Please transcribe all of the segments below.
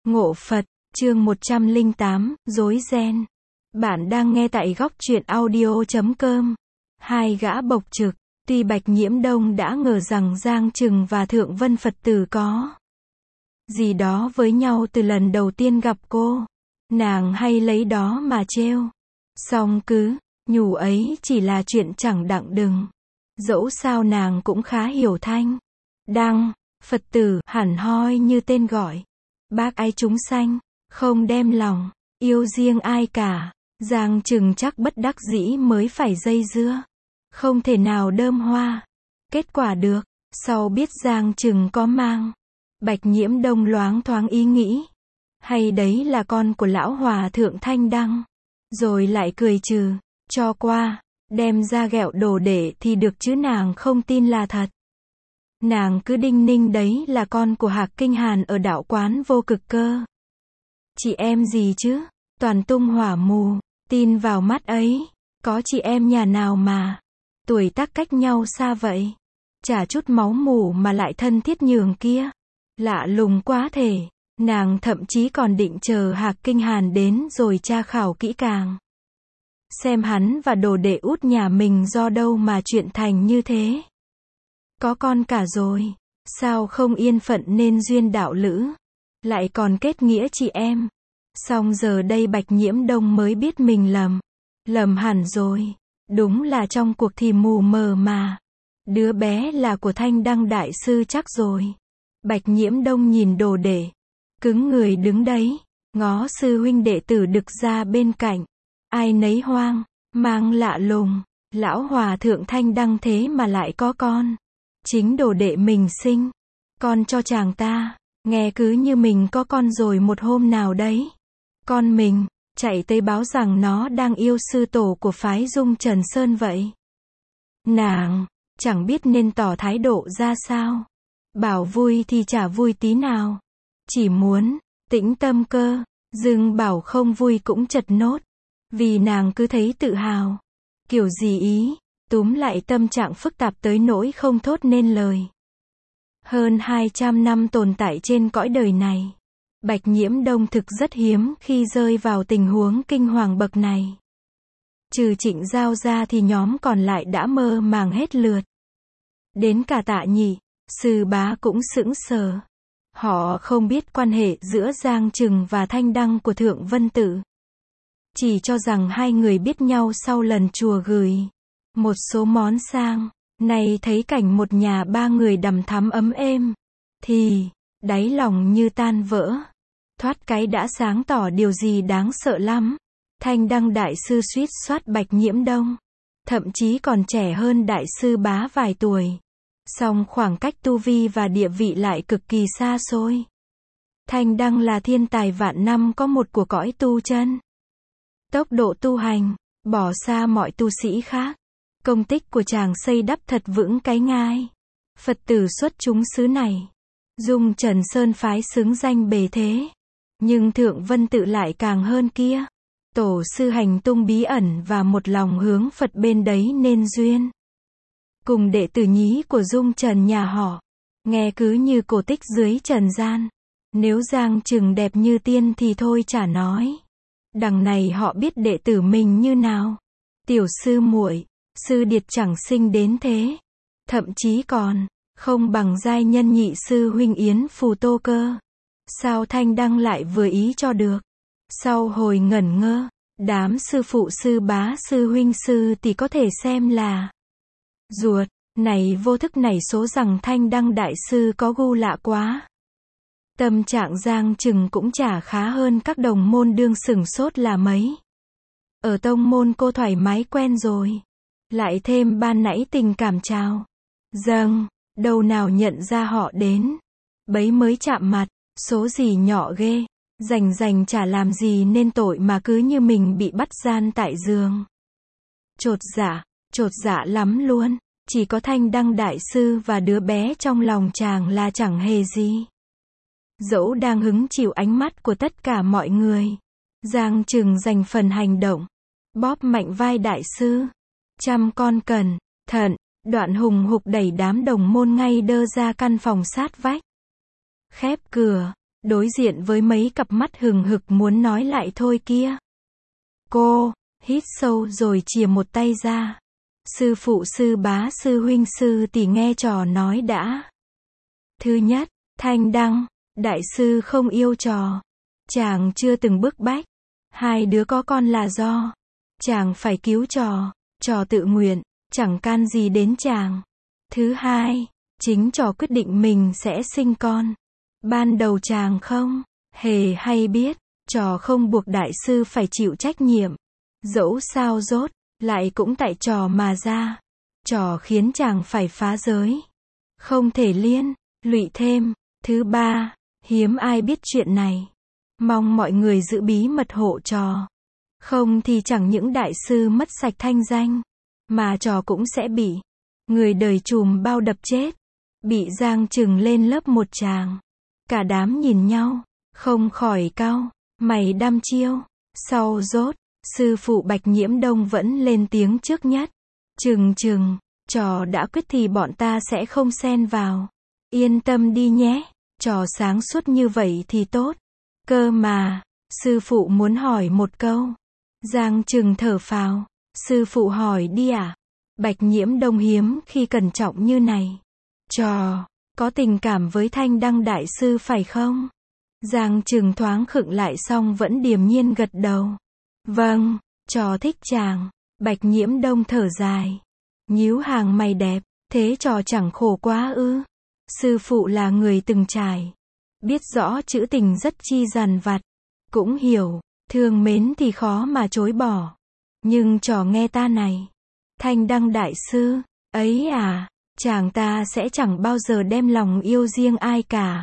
Ngộ Phật, chương 108, rối ren. Bạn đang nghe tại góc truyện audio.com. Hai gã bộc trực, tuy Bạch Nhiễm Đông đã ngờ rằng Giang Trừng và Thượng Vân Phật tử có gì đó với nhau từ lần đầu tiên gặp cô. Nàng hay lấy đó mà trêu. Song cứ, nhủ ấy chỉ là chuyện chẳng đặng đừng. Dẫu sao nàng cũng khá hiểu Thanh Đăng, Phật tử, hẳn hoi như tên gọi. Bác ái chúng sanh, không đem lòng yêu riêng ai cả. Giang Trừng chắc bất đắc dĩ mới phải dây dưa. Không thể nào đơm hoa. Kết quả được, sau biết Giang Trừng có mang, Bạch Nhiễm Đông loáng thoáng ý nghĩ. Hay đấy là con của lão hòa thượng Thanh Đăng. Rồi lại cười trừ, cho qua, đem ra ghẹo đồ để thì được chứ nàng không tin là thật. Nàng cứ đinh ninh đấy là con của Hạc Kinh Hàn ở đạo quán Vô Cực cơ. Chị em gì chứ, toàn tung hỏa mù, tin vào mắt ấy. Có chị em nhà nào mà tuổi tác cách nhau xa vậy, chả chút máu mủ mà lại thân thiết nhường kia. Lạ lùng quá thể. Nàng thậm chí còn định chờ Hạc Kinh Hàn đến rồi tra khảo kỹ càng, xem hắn và đồ đệ út nhà mình do đâu mà chuyện thành như thế. Có con cả rồi, sao không yên phận nên duyên đạo lữ, lại còn kết nghĩa chị em. Song giờ đây Bạch Nhiễm Đông mới biết mình lầm hẳn rồi. Đúng là trong cuộc thì mù mờ mà. Đứa bé là của Thanh Đăng đại sư chắc rồi. Bạch Nhiễm Đông nhìn đồ đệ, cứng người đứng đấy, ngó sư huynh đệ tử đực ra bên cạnh. Ai nấy hoang, mang lạ lùng, lão hòa thượng Thanh Đăng thế mà lại có con. Chính đồ đệ mình sinh con cho chàng ta, nghe cứ như mình có con rồi một hôm nào đấy. Con mình chạy tới báo rằng nó đang yêu sư tổ của phái Dung Trần Sơn vậy. Nàng chẳng biết nên tỏ thái độ ra sao. Bảo vui thì chả vui tí nào. Chỉ muốn tĩnh tâm cơ, dưng bảo không vui cũng chật nốt. Vì nàng cứ thấy tự hào. Kiểu gì ý, túm lại tâm trạng phức tạp tới nỗi không thốt nên lời. Hơn 200 năm tồn tại trên cõi đời này, Bạch Nhiễm Đông thực rất hiếm khi rơi vào tình huống kinh hoàng bậc này. Trừ Trịnh Giao ra thì nhóm còn lại đã mơ màng hết lượt. Đến cả Tạ Nhị, Sư Bá cũng sững sờ. Họ không biết quan hệ giữa Giang Trừng và Thanh Đăng của Thượng Vân Tự. Chỉ cho rằng hai người biết nhau sau lần chùa gửi một số món sang. Nay thấy cảnh một nhà ba người đằm thắm ấm êm, thì đáy lòng như tan vỡ. Thoát cái đã sáng tỏ điều gì đáng sợ lắm. Thanh Đăng đại sư suýt soát Bạch Nhiễm Đông, thậm chí còn trẻ hơn đại sư Bá vài tuổi. Song khoảng cách tu vi và địa vị lại cực kỳ xa xôi. Thanh Đăng là thiên tài vạn năm có một của cõi tu chân. Tốc độ tu hành, bỏ xa mọi tu sĩ khác. Công tích của chàng xây đắp thật vững cái ngai Phật tử xuất chúng xứ này. Dung Trần Sơn phái xứng danh bề thế. Nhưng Thượng Vân Tự lại càng hơn kia. Tổ sư hành tung bí ẩn và một lòng hướng Phật bên đấy nên duyên cùng đệ tử nhí của Dung Trần nhà họ. Nghe cứ như cổ tích dưới trần gian. Nếu Giang Trừng đẹp như tiên thì thôi chả nói. Đằng này họ biết đệ tử mình như nào. Tiểu sư muội, sư điệt chẳng sinh đến thế. Thậm chí còn không bằng giai nhân nhị sư huynh Yến Phù Tô cơ. Sao Thanh Đăng lại vừa ý cho được. Sau hồi ngẩn ngơ, đám sư phụ sư bá sư huynh sư thì có thể xem là ruột. Này vô thức nảy số rằng Thanh Đăng đại sư có gu lạ quá. Tâm trạng Giang Trừng cũng chả khá hơn các đồng môn đương sửng sốt là mấy. Ở tông môn cô thoải mái quen rồi. Lại thêm ban nãy tình cảm chào dâng, đâu nào nhận ra họ đến. Bấy mới chạm mặt, số gì nhỏ ghê. Rành chả làm gì nên tội mà cứ như mình bị bắt gian tại giường. Chột dạ lắm luôn. Chỉ có Thanh Đăng đại sư và đứa bé trong lòng chàng là chẳng hề gì. Dẫu đang hứng chịu ánh mắt của tất cả mọi người, Giang Trừng dành phần hành động, bóp mạnh vai đại sư. Chăm con cẩn thận, đoạn hùng hục đẩy đám đồng môn ngay đơ ra căn phòng sát vách. Khép cửa, đối diện với mấy cặp mắt hừng hực muốn nói lại thôi kia. Cô hít sâu rồi chìa một tay ra. Sư phụ, sư bá, sư huynh, sư tỷ nghe trò nói đã. Thứ nhất, Thanh Đăng, đại sư không yêu trò. Chàng chưa từng bức bách. Hai đứa có con là do chàng phải cứu trò. Trò tự nguyện, chẳng can gì đến chàng. Thứ hai, chính trò quyết định mình sẽ sinh con. Ban đầu chàng không hề hay biết, trò không buộc đại sư phải chịu trách nhiệm. Dẫu sao rốt, lại cũng tại trò mà ra. Trò khiến chàng phải phá giới. Không thể liên lụy thêm. Thứ ba, hiếm ai biết chuyện này. Mong mọi người giữ bí mật hộ trò. Không thì chẳng những đại sư mất sạch thanh danh, mà trò cũng sẽ bị người đời trùm bao đập chết. Bị giang trừng lên lớp một tràng. Cả đám nhìn nhau, không khỏi cau mày đăm chiêu. Sau rốt, sư phụ Bạch Nhiễm Đông vẫn lên tiếng trước nhất. Trừng, trò đã quyết thì bọn ta sẽ không xen vào. Yên tâm đi nhé, trò sáng suốt như vậy thì tốt. Cơ mà, sư phụ muốn hỏi một câu. Giang Trừng thở phào. Sư phụ hỏi đi à? Bạch Nhiễm Đông hiếm khi cẩn trọng như này. Trò có tình cảm với Thanh Đăng đại sư phải không? Giang Trừng thoáng khựng lại xong vẫn điềm nhiên gật đầu. Vâng, trò thích chàng. Bạch Nhiễm Đông thở dài, nhíu hàng mày đẹp. Thế trò chẳng khổ quá ư? Sư phụ là người từng trải, biết rõ chữ tình rất chi dằn vặt. Cũng hiểu, thương mến thì khó mà chối bỏ. Nhưng trò nghe ta này. Thanh Đăng đại sư, ấy à, chàng ta sẽ chẳng bao giờ đem lòng yêu riêng ai cả.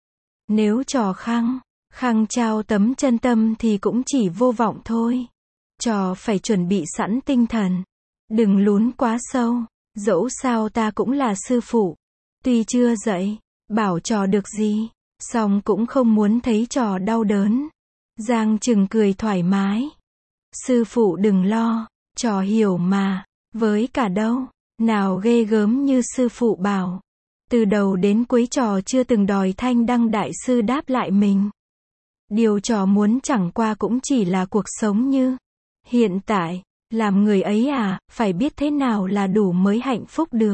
Nếu trò khăng trao tấm chân tâm thì cũng chỉ vô vọng thôi. Trò phải chuẩn bị sẵn tinh thần. Đừng lún quá sâu. Dẫu sao ta cũng là sư phụ. Tuy chưa dạy bảo trò được gì, song cũng không muốn thấy trò đau đớn. Giang Trừng cười thoải mái. Sư phụ đừng lo, trò hiểu mà. Với cả đâu, nào ghê gớm như sư phụ bảo. Từ đầu đến cuối trò chưa từng đòi Thanh Đăng đại sư đáp lại mình. Điều trò muốn chẳng qua cũng chỉ là cuộc sống như hiện tại. Làm người ấy à, phải biết thế nào là đủ mới hạnh phúc được.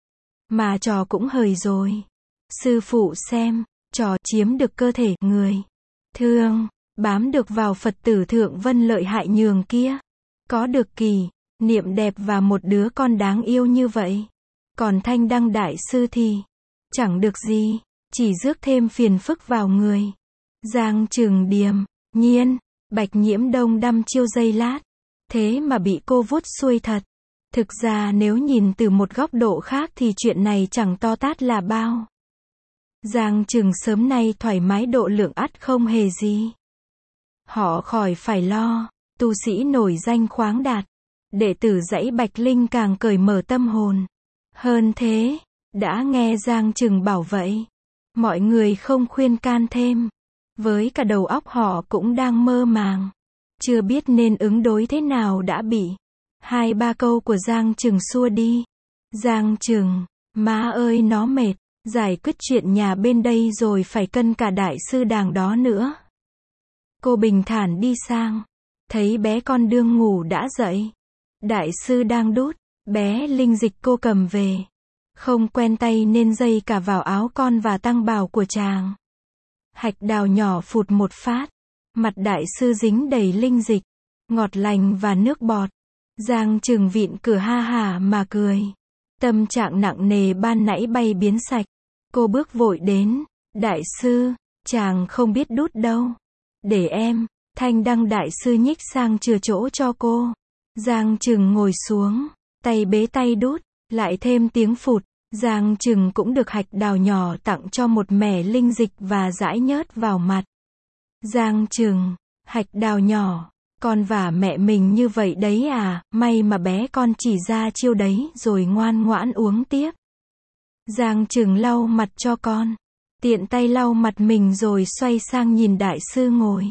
Mà trò cũng hời rồi. Sư phụ xem, trò chiếm được cơ thể người thương, bám được vào Phật tử Thượng Vân lợi hại nhường kia. Có được kỳ niệm đẹp và một đứa con đáng yêu như vậy. Còn Thanh Đăng đại sư thì chẳng được gì, chỉ rước thêm phiền phức vào người. Giang Trừng điềm nhiên. Bạch Nhiễm Đông đăm chiêu giây lát. Thế mà bị cô vuốt xuôi thật. Thực ra nếu nhìn từ một góc độ khác thì chuyện này chẳng to tát là bao. Giang Trừng sớm nay thoải mái độ lượng ắt không hề gì. Họ khỏi phải lo. Tu sĩ nổi danh khoáng đạt. Đệ tử dãy Bạch Linh càng cởi mở tâm hồn. Hơn thế, đã nghe Giang Trừng bảo vậy. Mọi người không khuyên can thêm. Với cả đầu óc họ cũng đang mơ màng. Chưa biết nên ứng đối thế nào đã bị 2-3 câu của Giang Trừng xua đi. Giang Trừng, má ơi nó mệt, giải quyết chuyện nhà bên đây rồi phải cân cả đại sư đàng đó nữa. Cô bình thản đi sang, thấy bé con đương ngủ đã dậy. Đại sư đang đút bé linh dịch cô cầm về. Không quen tay nên dây cả vào áo con và tăng bào của chàng. Hạch đào nhỏ phụt một phát. Mặt đại sư dính đầy linh dịch, ngọt lành và nước bọt. Giang Trừng vịn cửa ha hả mà cười. Tâm trạng nặng nề ban nãy bay biến sạch. Cô bước vội đến. Đại sư, chàng không biết đút đâu. Để em. Thanh Đăng đại sư nhích sang chừa chỗ cho cô. Giang Trừng ngồi xuống, tay bế tay đút, lại thêm tiếng phụt. Giang Trừng cũng được hạch đào nhỏ tặng cho một mẻ linh dịch và dãi nhớt vào mặt. Giang Trừng, hạch đào nhỏ, con vả mẹ mình như vậy đấy à, may mà bé con chỉ ra chiêu đấy rồi ngoan ngoãn uống tiếp. Giang Trừng lau mặt cho con, tiện tay lau mặt mình rồi xoay sang nhìn đại sư ngồi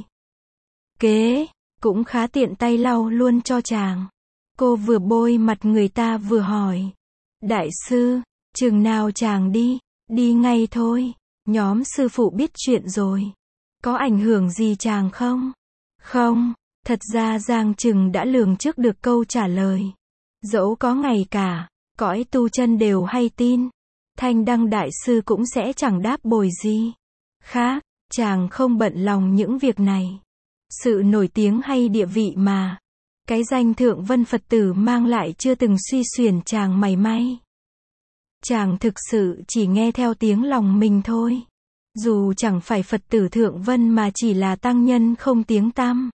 kế, cũng khá tiện tay lau luôn cho chàng. Cô vừa bôi mặt người ta vừa hỏi. Đại sư, chừng nào chàng đi? Đi ngay thôi, nhóm sư phụ biết chuyện rồi. Có ảnh hưởng gì chàng không? Không, thật ra Giang Trừng đã lường trước được câu trả lời. Dẫu có ngày cả, cõi tu chân đều hay tin, Thanh Đăng Đại Sư cũng sẽ chẳng đáp bồi gì khác, chàng không bận lòng những việc này. Sự nổi tiếng hay địa vị mà cái danh Thượng Vân Phật tử mang lại chưa từng suy xuyển chàng mảy may. Chàng thực sự chỉ nghe theo tiếng lòng mình thôi. Dù chẳng phải Phật tử Thượng Vân mà chỉ là tăng nhân không tiếng tăm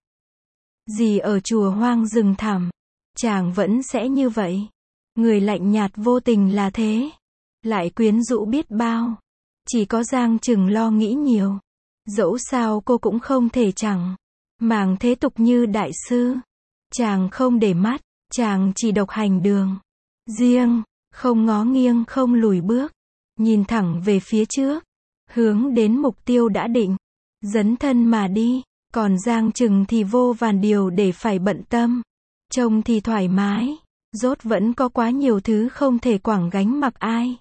gì ở chùa hoang rừng thẳm, chàng vẫn sẽ như vậy. Người lạnh nhạt vô tình là thế, lại quyến rũ biết bao. Chỉ có Giang Trừng lo nghĩ nhiều. Dẫu sao cô cũng không thể chẳng màng thế tục như đại sư. Chàng không để mắt, chàng chỉ độc hành đường riêng, không ngó nghiêng không lùi bước, nhìn thẳng về phía trước, hướng đến mục tiêu đã định, dấn thân mà đi. Còn Giang Trừng thì vô vàn điều để phải bận tâm. Trông thì thoải mái, rốt vẫn có quá nhiều thứ không thể quẳng gánh mặc ai.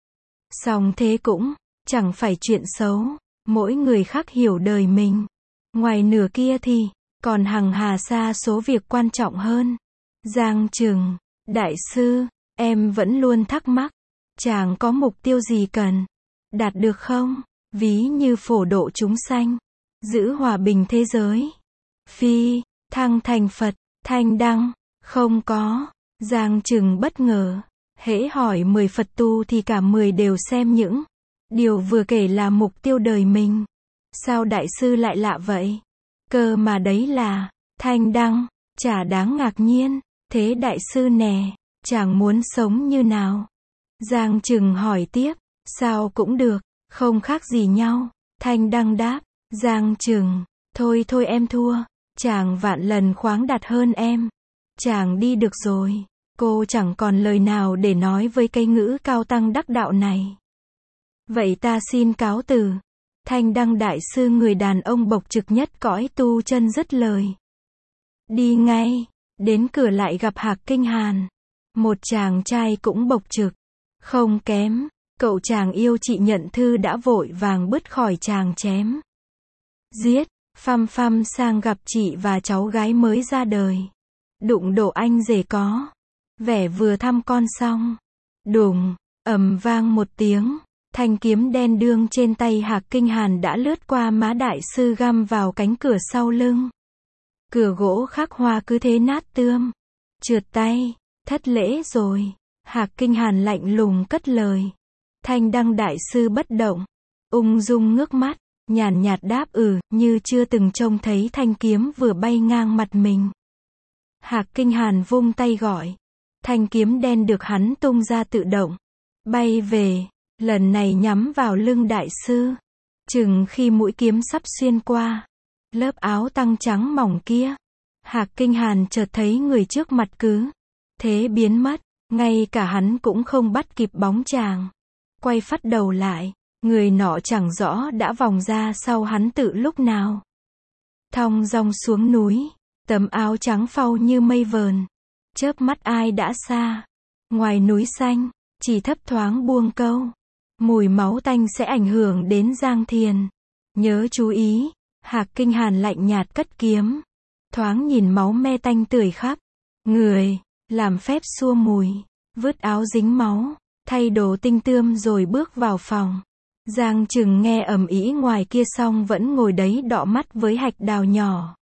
Song thế cũng chẳng phải chuyện xấu, mỗi người khác hiểu đời mình. Ngoài nửa kia thì còn hằng hà sa số việc quan trọng hơn. Giang Trừng, đại sư, em vẫn luôn thắc mắc, chàng có mục tiêu gì cần đạt được không? Ví như phổ độ chúng sanh, giữ hòa bình thế giới, phi thăng thành Phật, Thanh Đăng, không có. Giang Trừng bất ngờ, hễ hỏi 10 Phật tu thì cả 10 đều xem những điều vừa kể là mục tiêu đời mình. Sao đại sư lại lạ vậy? Cơ mà đấy là Thanh Đăng, chả đáng ngạc nhiên. Thế đại sư nè, chàng muốn sống như nào? Giang Trừng hỏi tiếp, sao cũng được, không khác gì nhau. Thanh Đăng đáp, Giang Trừng, thôi thôi em thua, chàng vạn lần khoáng đạt hơn em. Chàng đi được rồi, cô chẳng còn lời nào để nói với cây ngữ cao tăng đắc đạo này. Vậy ta xin cáo từ. Thanh Đăng Đại Sư người đàn ông bộc trực nhất cõi tu chân dứt lời. Đi ngay, đến cửa lại gặp Hạc Kinh Hàn. Một chàng trai cũng bộc trực, không kém, cậu chàng yêu chị nhận thư đã vội vàng bứt khỏi chàng chém giết, phăm phăm sang gặp chị và cháu gái mới ra đời. Đụng độ anh rể có vẻ vừa thăm con xong. Đùng, ầm vang một tiếng, thanh kiếm đen đương trên tay Hạc Kinh Hàn đã lướt qua má đại sư găm vào cánh cửa sau lưng. Cửa gỗ khắc hoa cứ thế nát tươm. Trượt tay, thất lễ rồi. Hạc Kinh Hàn lạnh lùng cất lời. Thanh Đăng Đại Sư bất động, ung dung ngước mắt, nhàn nhạt đáp như chưa từng trông thấy thanh kiếm vừa bay ngang mặt mình. Hạc Kinh Hàn vung tay gọi. Thanh kiếm đen được hắn tung ra tự động bay về, lần này nhắm vào lưng đại sư. Chừng khi mũi kiếm sắp xuyên qua lớp áo tăng trắng mỏng kia, Hạc Kinh Hàn chợt thấy người trước mặt cứ thế biến mất, ngay cả hắn cũng không bắt kịp bóng chàng. Quay phắt đầu lại, người nọ chẳng rõ đã vòng ra sau hắn tự lúc nào. Thong dong xuống núi, tấm áo trắng phau như mây vờn, chớp mắt ai đã xa. Ngoài núi xanh, chỉ thấp thoáng buông câu, mùi máu tanh sẽ ảnh hưởng đến Giang Thiền. Nhớ chú ý. Hạc Kinh Hàn lạnh nhạt cất kiếm, thoáng nhìn máu me tanh tưởi khắp người, làm phép xua mùi, vứt áo dính máu, thay đồ tinh tươm rồi bước vào phòng. Giang Trừng nghe ầm ĩ ngoài kia xong vẫn ngồi đấy đọ mắt với hạch đào nhỏ.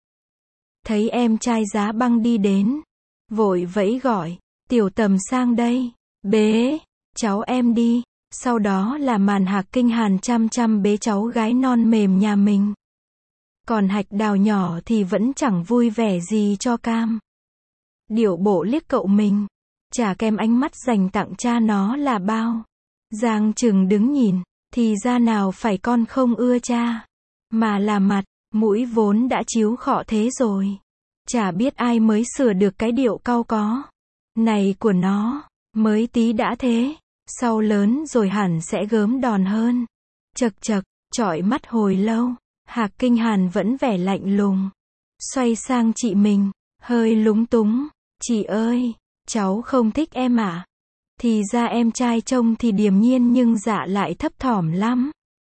Thấy em trai Giá Băng đi đến, vội vẫy gọi, Tiểu Tầm sang đây, bế cháu em đi. Sau đó là màn Hạc Kinh Hàn chăm chăm bế cháu gái non mềm nhà mình. Còn hạch đào nhỏ thì vẫn chẳng vui vẻ gì cho cam. Điệu bộ liếc cậu mình, chả kèm ánh mắt dành tặng cha nó là bao. Giang Trừng đứng nhìn, thì ra nào phải con không ưa cha, mà là mặt, mũi vốn đã chiếu khọ thế rồi. Chả biết ai mới sửa được cái điệu cau có này của nó, mới tí đã thế, sau lớn rồi hẳn sẽ gớm đòn hơn. Chật chật, trọi mắt hồi lâu, Hạc Kinh Hàn vẫn vẻ lạnh lùng. Xoay sang chị mình, hơi lúng túng, chị ơi, cháu không thích em à? Thì ra em trai trông thì điềm nhiên nhưng dạ lại thấp thỏm lắm.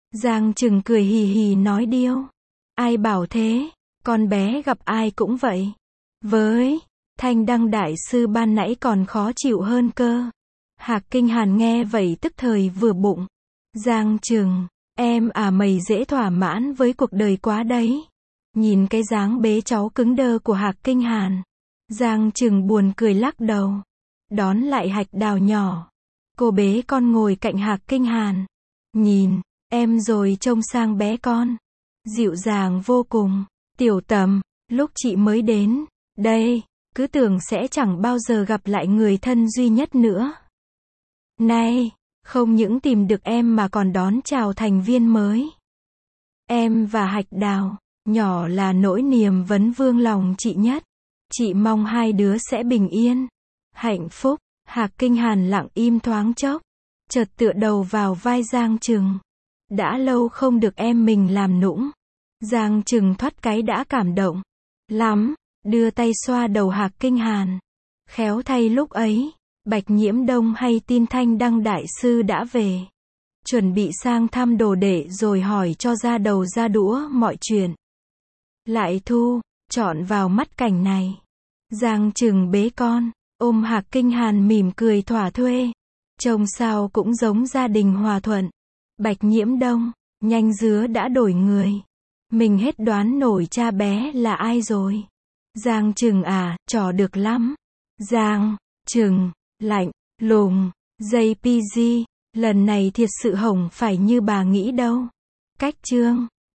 Giang Trừng cười hì hì nói điêu. Ai bảo thế, con bé gặp ai cũng vậy. Với Thanh Đăng đại sư ban nãy còn khó chịu hơn cơ. Hạc Kinh Hàn nghe vậy tức thời vừa bụng. Giang Trừng, em à mày dễ thỏa mãn với cuộc đời quá đấy. Nhìn cái dáng bế cháu cứng đơ của Hạc Kinh Hàn. Giang Trừng buồn cười lắc đầu. Đón lại Hạch Đào nhỏ. Cô bế con ngồi cạnh Hạc Kinh Hàn. Nhìn, em rồi trông sang bé con. Dịu dàng vô cùng. Tiểu Tầm, lúc chị mới đến, đây, cứ tưởng sẽ chẳng bao giờ gặp lại người thân duy nhất nữa. Nay, không những tìm được em mà còn đón chào thành viên mới. Em và Hạch Đào, nhỏ là nỗi niềm vấn vương lòng chị nhất. Chị mong hai đứa sẽ bình yên, hạnh phúc. Hạc Kinh Hàn lặng im thoáng chốc, chợt tựa đầu vào vai Giang Trừng. Đã lâu không được em mình làm nũng. Giang Trừng thoát cái đã cảm động lắm, đưa tay xoa đầu Hạc Kinh Hàn. Khéo thay lúc ấy, Bạch Nhiễm Đông hay tin Thanh Đăng đại sư đã về, chuẩn bị sang thăm đồ đệ rồi hỏi cho ra đầu ra đũa mọi chuyện. Lại Thu, chọn vào mắt cảnh này. Giang Trừng bế con, ôm Hạc Kinh Hàn mỉm cười thỏa thuê. Trông sao cũng giống gia đình hòa thuận. Bạch Nhiễm Đông, nhanh dứa đã đổi người. Mình hết đoán nổi cha bé là ai rồi. Giang Trừng à, trò được lắm. Giang Trừng, lạnh lùng, JPG, lần này thiệt sự hổng phải như bà nghĩ đâu. Cách chương